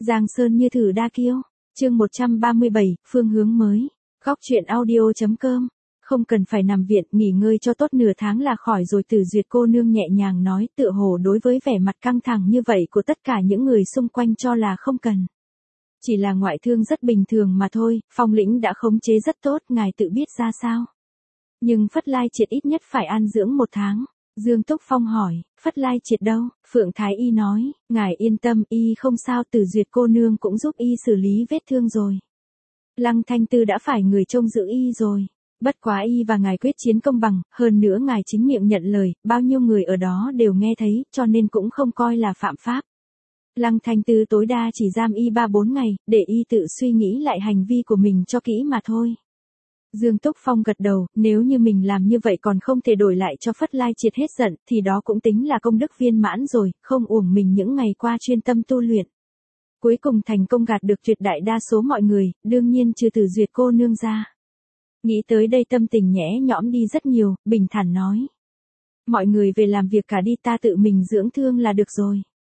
Giang Sơn như thử đa kiêu. Chương 137, phương hướng mới. Góc truyện audio.com. Không cần phải nằm viện, nghỉ ngơi cho tốt nửa tháng là khỏi rồi. Tử Duyệt cô nương nhẹ nhàng nói, tựa hồ đối với vẻ mặt căng thẳng như vậy của tất cả những người xung quanh cho là không cần. Chỉ là ngoại thương rất bình thường mà thôi, Phong lĩnh đã khống chế rất tốt, ngài tự biết ra sao. Nhưng Phất Lai Triệt ít nhất phải an dưỡng 1 tháng. Dương Túc Phong hỏi, Phất Lai Triệt đâu? Phượng Thái Y nói, ngài yên tâm, y không sao. Tử Duyệt cô nương cũng giúp y xử lý vết thương rồi. Lăng Thanh Tư đã phải người trông giữ y rồi. Bất quá y và ngài quyết chiến công bằng, hơn nữa ngài chính miệng nhận lời, bao nhiêu người ở đó đều nghe thấy, cho nên cũng không coi là phạm pháp. Lăng Thanh Tư tối đa chỉ giam y 3-4 ngày, để y tự suy nghĩ lại hành vi của mình cho kỹ mà thôi. Dương Túc Phong gật đầu, nếu như mình làm như vậy còn không thể đổi lại cho Phất Lai Triệt hết giận, thì đó cũng tính là công đức viên mãn rồi, không uổng mình những ngày qua chuyên tâm tu luyện. Cuối cùng thành công gạt được tuyệt đại đa số mọi người, đương nhiên trừ Tử Duyệt cô nương ra. Nghĩ tới đây tâm tình nhẽ nhõm đi rất nhiều, bình thản nói. Mọi người về làm việc cả đi, ta tự mình dưỡng thương là được rồi.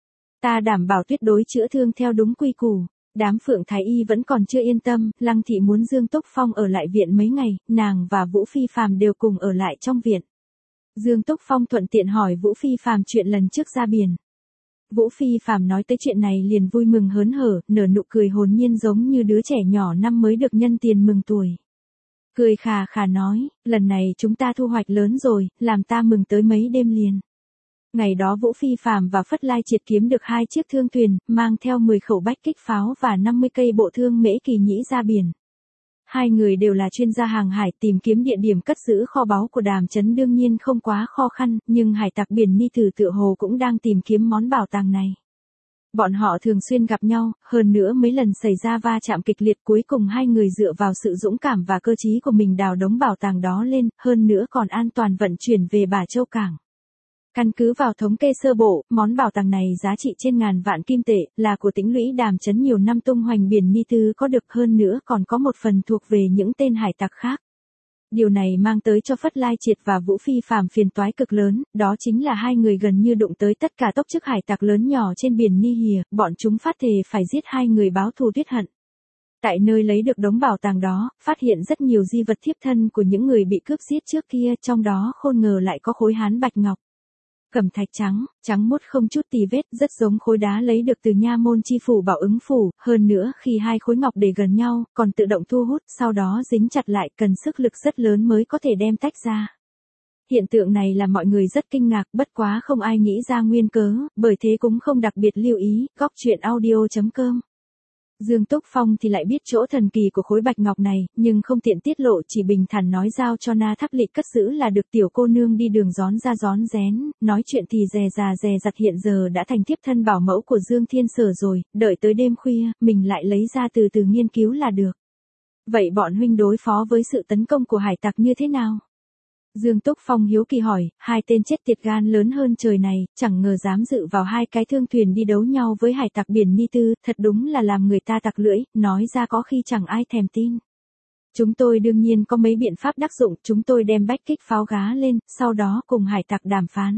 Ta đảm bảo tuyệt đối chữa thương theo đúng quy củ. Đám Phượng Thái Y vẫn còn chưa yên tâm, Lăng thị muốn Dương Túc Phong ở lại viện mấy ngày, nàng và Vũ Phi Phàm đều cùng ở lại trong viện. Dương Túc Phong thuận tiện hỏi Vũ Phi Phàm chuyện lần trước ra biển. Vũ Phi Phàm nói tới chuyện này liền vui mừng hớn hở, nở nụ cười hồn nhiên giống như đứa trẻ nhỏ năm mới được nhân tiền mừng tuổi. Cười khà khà nói, lần này chúng ta thu hoạch lớn rồi, làm ta mừng tới mấy đêm liền. Ngày đó Vũ Phi Phàm và Phất Lai Triệt kiếm được 2 chiếc thương thuyền, mang theo 10 khẩu bách kích pháo và 50 cây bộ thương mễ kỳ nhĩ ra biển. Hai người đều là chuyên gia hàng hải, tìm kiếm địa điểm cất giữ kho báu của Đàm Chấn đương nhiên không quá khó khăn, nhưng hải tặc biển Ni Thử tựa hồ cũng đang tìm kiếm món bảo tàng này. Bọn họ thường xuyên gặp nhau, hơn nữa mấy lần xảy ra va chạm kịch liệt, cuối cùng hai người dựa vào sự dũng cảm và cơ trí của mình đào đống bảo tàng đó lên, hơn nữa còn an toàn vận chuyển về Bà Châu Cảng. Căn cứ vào thống kê sơ bộ, món bảo tàng này giá trị trên ngàn vạn kim tệ, là của Tĩnh lũy Đàm Chấn nhiều năm tung hoành biển Ni Tư có được, hơn nữa còn có một phần thuộc về những tên hải tặc khác. Điều này mang tới cho Phất Lai Triệt và Vũ Phi Phàm phiền toái cực lớn, đó chính là hai người gần như đụng tới tất cả tốc chức hải tặc lớn nhỏ trên biển Ni Hìa, bọn chúng phát thề phải giết hai người báo thù tuyết hận. Tại nơi lấy được đống bảo tàng đó, phát hiện rất nhiều di vật thiếp thân của những người bị cướp giết trước kia, trong đó không ngờ lại có khối hán bạch ngọc. Cẩm thạch trắng, trắng muốt không chút tì vết, rất giống khối đá lấy được từ nha môn chi phủ Bảo Ứng phủ, hơn nữa khi hai khối ngọc để gần nhau, còn tự động thu hút, sau đó dính chặt lại, cần sức lực rất lớn mới có thể đem tách ra. Hiện tượng này làm mọi người rất kinh ngạc, bất quá không ai nghĩ ra nguyên cớ, bởi thế cũng không đặc biệt lưu ý. Góc truyện audio.com. Dương Túc Phong thì lại biết chỗ thần kỳ của khối bạch ngọc này, nhưng không tiện tiết lộ, chỉ bình thản nói giao cho Na Tháp Lịch cất giữ là được. Tiểu cô nương đi đường rón ra rón rén, nói chuyện thì dè dà dè dặt, hiện giờ đã thành thiếp thân bảo mẫu của Dương Thiên Sở rồi, đợi tới đêm khuya, mình lại lấy ra từ từ nghiên cứu là được. Vậy bọn huynh đối phó với sự tấn công của hải tặc như thế nào? Dương Túc Phong hiếu kỳ hỏi, hai tên chết tiệt gan lớn hơn trời này, chẳng ngờ dám dự vào hai cái thương thuyền đi đấu nhau với hải tặc biển Ni Tư, thật đúng là làm người ta tặc lưỡi, nói ra có khi chẳng ai thèm tin. Chúng tôi đương nhiên có mấy biện pháp đắc dụng, chúng tôi đem bách kích pháo gá lên, sau đó cùng hải tặc đàm phán.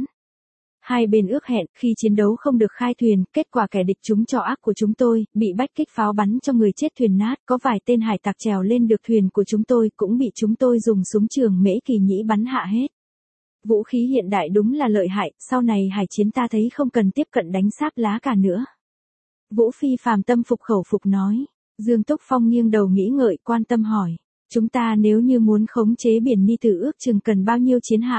Hai bên ước hẹn, khi chiến đấu không được khai thuyền, kết quả kẻ địch trúng trò ác của chúng tôi, bị bách kích pháo bắn cho người chết thuyền nát, có vài tên hải tặc trèo lên được thuyền của chúng tôi, cũng bị chúng tôi dùng súng trường mễ kỳ nhĩ bắn hạ hết. Vũ khí hiện đại đúng là lợi hại, sau này hải chiến ta thấy không cần tiếp cận đánh sáp lá cả nữa. Vũ Phi Phàm tâm phục khẩu phục nói. Dương Túc Phong nghiêng đầu nghĩ ngợi, quan tâm hỏi. Chúng ta nếu như muốn khống chế biển Ni Tử ước chừng cần bao nhiêu chiến hạm?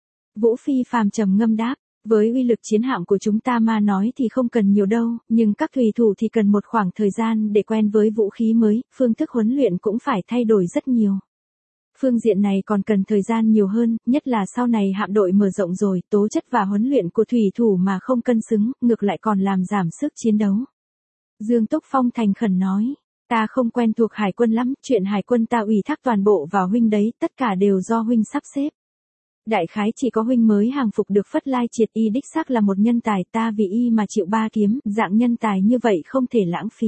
Vũ Phi Phàm trầm ngâm đáp. Với uy lực chiến hạm của chúng ta mà nói thì không cần nhiều đâu, nhưng các thủy thủ thì cần một khoảng thời gian để quen với vũ khí mới, phương thức huấn luyện cũng phải thay đổi rất nhiều. Phương diện này còn cần thời gian nhiều hơn, nhất là sau này hạm đội mở rộng rồi, tố chất và huấn luyện của thủy thủ mà không cân xứng, ngược lại còn làm giảm sức chiến đấu. Dương Túc Phong thành khẩn nói, ta không quen thuộc hải quân lắm, chuyện hải quân ta ủy thác toàn bộ vào huynh đấy, tất cả đều do huynh sắp xếp. Đại khái chỉ có huynh mới hàng phục được Phất Lai Triệt, y đích xác là một nhân tài, ta vì y mà chịu 3 kiếm, dạng nhân tài như vậy không thể lãng phí.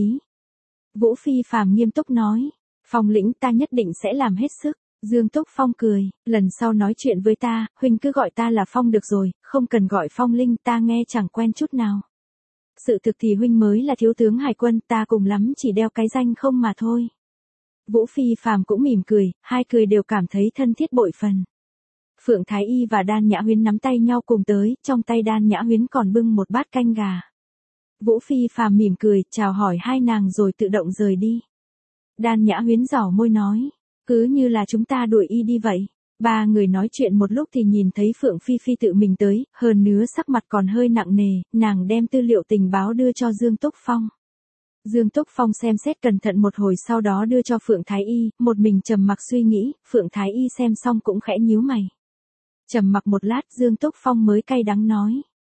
Vũ Phi Phàm nghiêm túc nói, Phong lĩnh ta nhất định sẽ làm hết sức. Dương Túc Phong cười, lần sau nói chuyện với ta, huynh cứ gọi ta là Phong được rồi, không cần gọi Phong Linh, ta nghe chẳng quen chút nào. Sự thực thì huynh mới là thiếu tướng hải quân, ta cùng lắm chỉ đeo cái danh không mà thôi. Vũ Phi Phàm cũng mỉm cười, hai cười đều cảm thấy thân thiết bội phần. Phượng Thái Y và Đan Nhã Huyến nắm tay nhau cùng tới, trong tay Đan Nhã Huyến còn bưng một bát canh gà. Vũ Phi Phàm mỉm cười, chào hỏi hai nàng rồi tự động rời đi. Đan Nhã Huyến giỏ môi nói, cứ như là chúng ta đuổi y đi vậy. Ba người nói chuyện một lúc thì nhìn thấy Phượng Phi Phi tự mình tới, hơn nữa sắc mặt còn hơi nặng nề, nàng đem tư liệu tình báo đưa cho Dương Túc Phong. Dương Túc Phong xem xét cẩn thận một hồi sau đó đưa cho Phượng Thái Y, một mình trầm mặc suy nghĩ, Phượng Thái Y xem xong cũng khẽ nhíu mày. Trầm mặc một lát Dương Túc Phong mới cay đắng nói.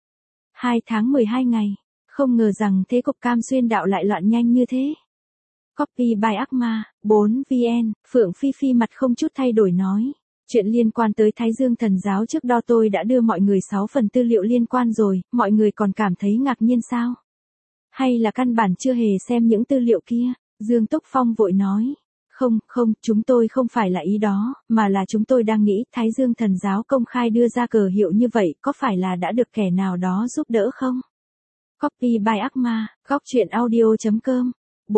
2 tháng 12 ngày, không ngờ rằng thế cục Cam Xuyên đạo lại loạn nhanh như thế. Copy by Akma, 4VN, Phượng Phi Phi mặt không chút thay đổi nói. Chuyện liên quan tới Thái Dương Thần Giáo trước đó tôi đã đưa mọi người 6 phần tư liệu liên quan rồi, mọi người còn cảm thấy ngạc nhiên sao? Hay là căn bản chưa hề xem những tư liệu kia? Dương Túc Phong vội nói. Không, chúng tôi không phải là ý đó, mà là chúng tôi đang nghĩ Thái Dương Thần Giáo công khai đưa ra cờ hiệu như vậy có phải là đã được kẻ nào đó giúp đỡ không? Copy by Akma, gocchuyenaudio.com,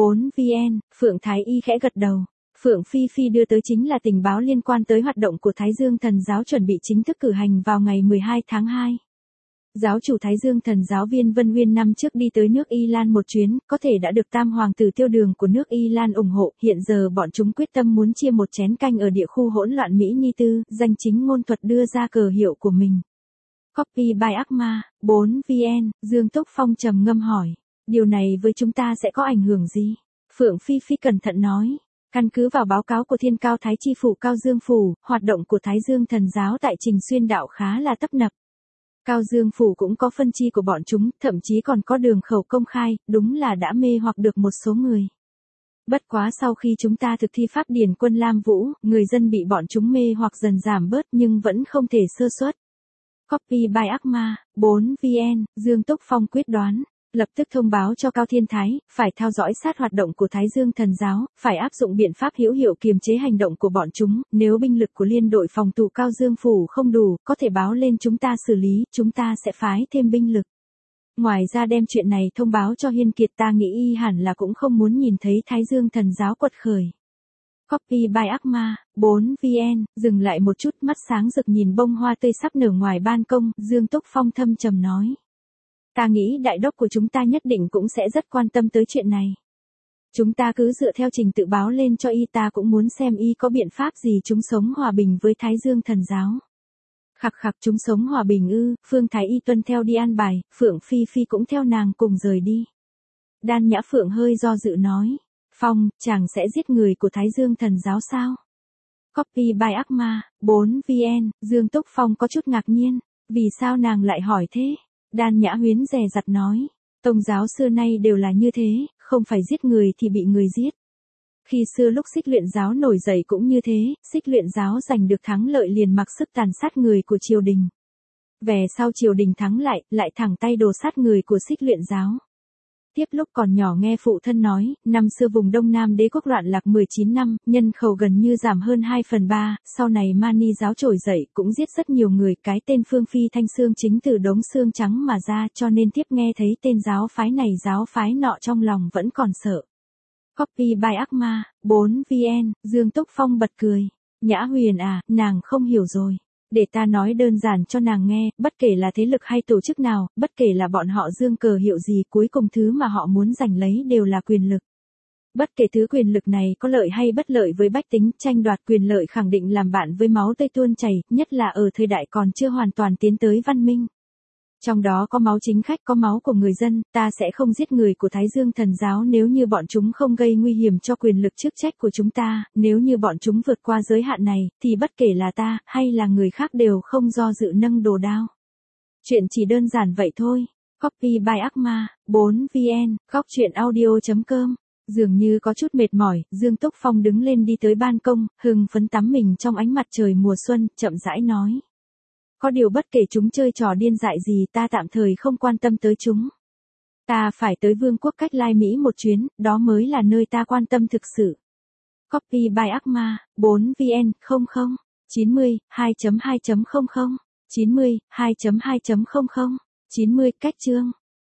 4VN, Phượng Thái Y khẽ gật đầu. Phượng Phi Phi đưa tới chính là tình báo liên quan tới hoạt động của Thái Dương Thần Giáo chuẩn bị chính thức cử hành vào ngày 12 tháng 2. Giáo chủ Thái Dương Thần Giáo Viên Vân Uyên năm trước đi tới nước Y Lan một chuyến, có thể đã được Tam Hoàng tử Tiêu Đường của nước Y Lan ủng hộ, hiện giờ bọn chúng quyết tâm muốn chia một chén canh ở địa khu hỗn loạn Mỹ Ni Tư, danh chính ngôn thuật đưa ra cờ hiệu của mình. Copy by Akma, 4VN, Dương Túc Phong trầm ngâm hỏi, điều này với chúng ta sẽ có ảnh hưởng gì? Phượng Phi Phi cẩn thận nói. Căn cứ vào báo cáo của Thiên Cao Thái Chi Phủ Cao Dương Phủ, hoạt động của Thái Dương Thần Giáo tại Trình Xuyên Đạo khá là tấp nập. Cao Dương Phủ cũng có phân chi của bọn chúng, thậm chí còn có đường khẩu công khai, đúng là đã mê hoặc được một số người. Bất quá sau khi chúng ta thực thi pháp điển quân Lam Vũ, người dân bị bọn chúng mê hoặc dần giảm bớt nhưng vẫn không thể sơ suất. Copy by Akma, 4VN, Dương Túc Phong quyết đoán. Lập tức thông báo cho Cao Thiên Thái, phải theo dõi sát hoạt động của Thái Dương Thần Giáo, phải áp dụng biện pháp hữu hiệu kiềm chế hành động của bọn chúng, nếu binh lực của liên đội phòng thủ Cao Dương Phủ không đủ, có thể báo lên chúng ta xử lý, chúng ta sẽ phái thêm binh lực. Ngoài ra đem chuyện này thông báo cho Hiên Kiệt, ta nghĩ y hẳn là cũng không muốn nhìn thấy Thái Dương Thần Giáo quật khởi. Copy by Akma, 4VN, dừng lại một chút, mắt sáng rực nhìn bông hoa tươi sắp nở ngoài ban công, Dương Túc Phong thâm trầm nói. Ta nghĩ đại đốc của chúng ta nhất định cũng sẽ rất quan tâm tới chuyện này. Chúng ta cứ dựa theo trình tự báo lên cho y, ta cũng muốn xem y có biện pháp gì chúng sống hòa bình với Thái Dương Thần Giáo. Khặc chúng sống hòa bình ư? Phương Thái Y tuân theo đi an bài, Phượng Phi Phi cũng theo nàng cùng rời đi. Đan Nhã Phượng hơi do dự nói. Phong, chàng sẽ giết người của Thái Dương Thần Giáo sao? Copy by Akma, 4VN, Dương Túc Phong có chút ngạc nhiên. Vì sao nàng lại hỏi thế? Đan Nhã Huyến dè dặt nói, Tông giáo xưa nay đều là như thế, không phải giết người thì bị người giết. Khi xưa lúc Xích Luyện giáo nổi dậy cũng như thế, Xích Luyện giáo giành được thắng lợi liền mặc sức tàn sát người của triều đình. Về sau triều đình thắng lại thẳng tay đồ sát người của Xích Luyện giáo. Tiếp lúc còn nhỏ nghe phụ thân nói, năm xưa vùng Đông Nam đế quốc loạn lạc 19 năm, nhân khẩu gần như giảm hơn 2/3, sau này Mani giáo trỗi dậy cũng giết rất nhiều người, cái tên Phương Phi Thanh Xương chính từ đống xương trắng mà ra, cho nên tiếp nghe thấy tên giáo phái này giáo phái nọ trong lòng vẫn còn sợ. Copy by Akma, 4VN, Dương Túc Phong bật cười. Nhã Huyền à, nàng không hiểu rồi. Để ta nói đơn giản cho nàng nghe, bất kể là thế lực hay tổ chức nào, bất kể là bọn họ dương cờ hiệu gì, cuối cùng thứ mà họ muốn giành lấy đều là quyền lực. Bất kể thứ quyền lực này có lợi hay bất lợi với bách tính, tranh đoạt quyền lợi khẳng định làm bạn với máu tươi tuôn chảy, nhất là ở thời đại còn chưa hoàn toàn tiến tới văn minh. Trong đó có máu chính khách, có máu của người dân, ta sẽ không giết người của Thái Dương Thần Giáo nếu như bọn chúng không gây nguy hiểm cho quyền lực chức trách của chúng ta, nếu như bọn chúng vượt qua giới hạn này, thì bất kể là ta, hay là người khác đều không do dự nâng đồ đao. Chuyện chỉ đơn giản vậy thôi. Copy by Akma, 4VN, gocchuyenaudio.com. Dường như có chút mệt mỏi, Dương Túc Phong đứng lên đi tới ban công, hưng phấn tắm mình trong ánh mặt trời mùa xuân, chậm rãi nói. Có điều bất kể chúng chơi trò điên dại gì, ta tạm thời không quan tâm tới chúng. Ta phải tới Vương quốc Cách Lai Mỹ một chuyến, đó mới là nơi ta quan tâm thực sự. Copy by Akma, 4VN, 00, 90, 2.2.00, 90, 2.2.00, 90, cách chương.